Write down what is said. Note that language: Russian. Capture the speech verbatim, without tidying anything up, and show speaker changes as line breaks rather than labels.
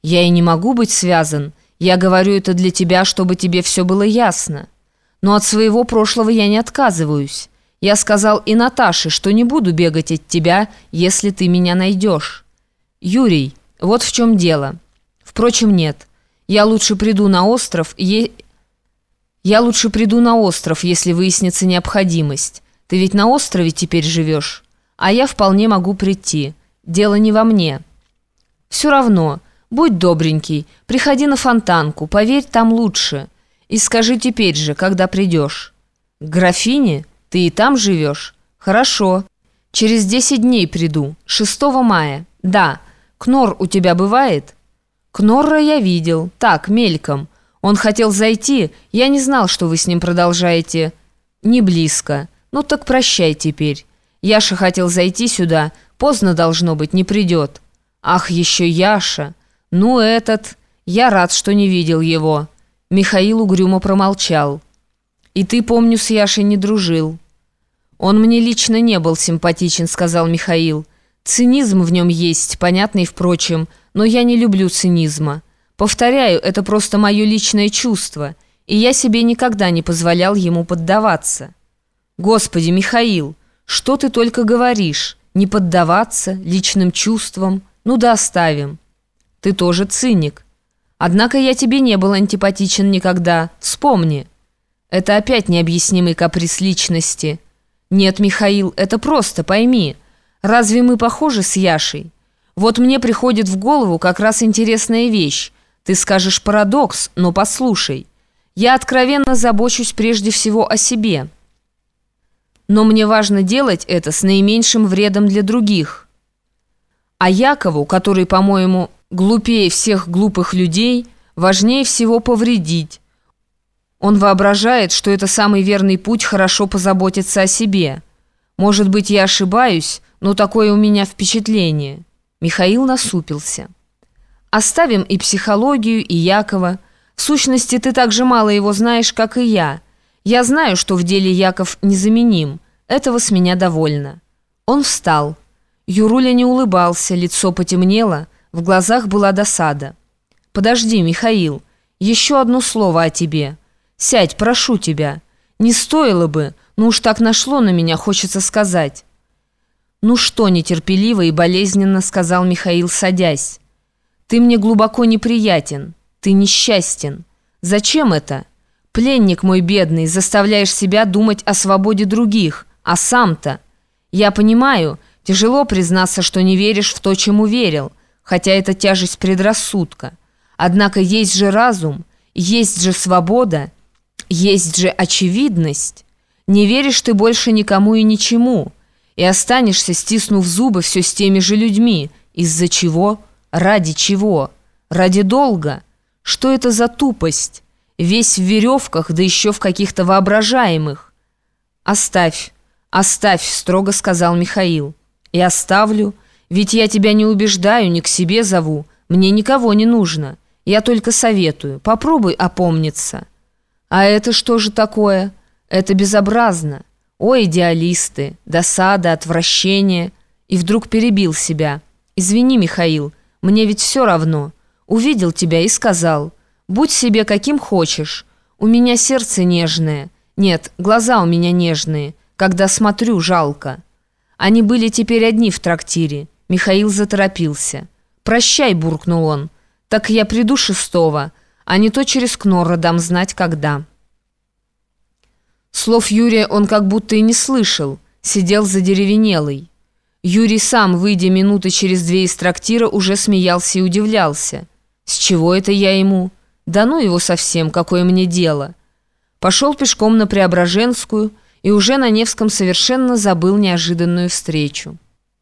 Я и не могу быть связан. Я говорю это для тебя, чтобы тебе все было ясно. Но от своего прошлого я не отказываюсь. Я сказал и Наташе, что не буду бегать от тебя, если ты меня найдешь. Юрий, вот в чем дело. Впрочем, нет. Я лучше приду на остров, е... Я лучше приду на остров, если выяснится необходимость. Ты ведь на острове теперь живешь, а я вполне могу прийти. Дело не во мне. Все равно, будь добренький, приходи на Фонтанку, поверь, там лучше. И скажи теперь же, когда придешь. К графине? Ты и там живешь? Хорошо. Через десять дней приду, шестого мая. Да. Кнор у тебя бывает? Кнорра я видел. Так, мельком. Он хотел зайти, я не знал, что вы с ним продолжаете. Не близко. Ну так прощай теперь. Яша хотел зайти сюда, поздно должно быть, не придет. Ах, еще Яша. Ну этот... Я рад, что не видел его. Михаил угрюмо промолчал. И ты, помню, с Яшей не дружил. Он мне лично не был симпатичен, сказал Михаил. Цинизм в нем есть, понятный, впрочем, но я не люблю цинизма. Повторяю, это просто мое личное чувство, и я себе никогда не позволял ему поддаваться. Господи, Михаил, что ты только говоришь? Не поддаваться личным чувствам? Ну да оставим. Ты тоже циник. Однако я тебе не был антипатичен никогда, вспомни. Это опять необъяснимый каприз личности. Нет, Михаил, это просто, пойми. Разве мы похожи с Яшей? Вот мне приходит в голову как раз интересная вещь. Ты скажешь парадокс, но послушай. Я откровенно забочусь прежде всего о себе. Но мне важно делать это с наименьшим вредом для других. А Якову, который, по-моему, глупее всех глупых людей, важнее всего повредить. Он воображает, что это самый верный путь хорошо позаботиться о себе. Может быть, я ошибаюсь, но такое у меня впечатление. Михаил насупился. Оставим и психологию, и Якова. В сущности, ты так же мало его знаешь, как и я. Я знаю, что в деле Яков незаменим. Этого с меня довольно. Он встал. Юруля не улыбался, лицо потемнело, в глазах была досада. «Подожди, Михаил, еще одно слово о тебе. Сядь, прошу тебя. Не стоило бы, но уж так нашло на меня, хочется сказать». «Ну что?» — нетерпеливо и болезненно сказал Михаил, садясь. «Ты мне глубоко неприятен, ты несчастен. Зачем это? Пленник мой бедный, заставляешь себя думать о свободе других, а сам-то? Я понимаю, тяжело признаться, что не веришь в то, чему верил, хотя это тяжесть предрассудка. Однако есть же разум, есть же свобода, есть же очевидность. Не веришь ты больше никому и ничему, и останешься, стиснув зубы, все с теми же людьми. Из-за чего? Ради чего? Ради долга? Что это за тупость? Весь в веревках, да еще в каких-то воображаемых. «Оставь, оставь», — строго сказал Михаил. «И оставлю, ведь я тебя не убеждаю, не к себе зову, мне никого не нужно. Я только советую, попробуй опомниться». «А это что же такое? Это безобразно. Ой, идеалисты, досада, отвращение». И вдруг перебил себя. «Извини, Михаил, мне ведь все равно. Увидел тебя и сказал, будь себе каким хочешь. У меня сердце нежное. Нет, глаза у меня нежные. Когда смотрю, жалко». Они были теперь одни в трактире. Михаил заторопился. «Прощай», — буркнул он. «Так я приду шестого, а не то через Кнорра дам знать, когда». Слов Юрия он как будто и не слышал, сидел задеревенелый. Юрий сам, выйдя минуты через две из трактира, уже смеялся и удивлялся. «С чего это я ему? Да ну его совсем, какое мне дело!» Пошел пешком на Преображенскую и уже на Невском совершенно забыл неожиданную встречу.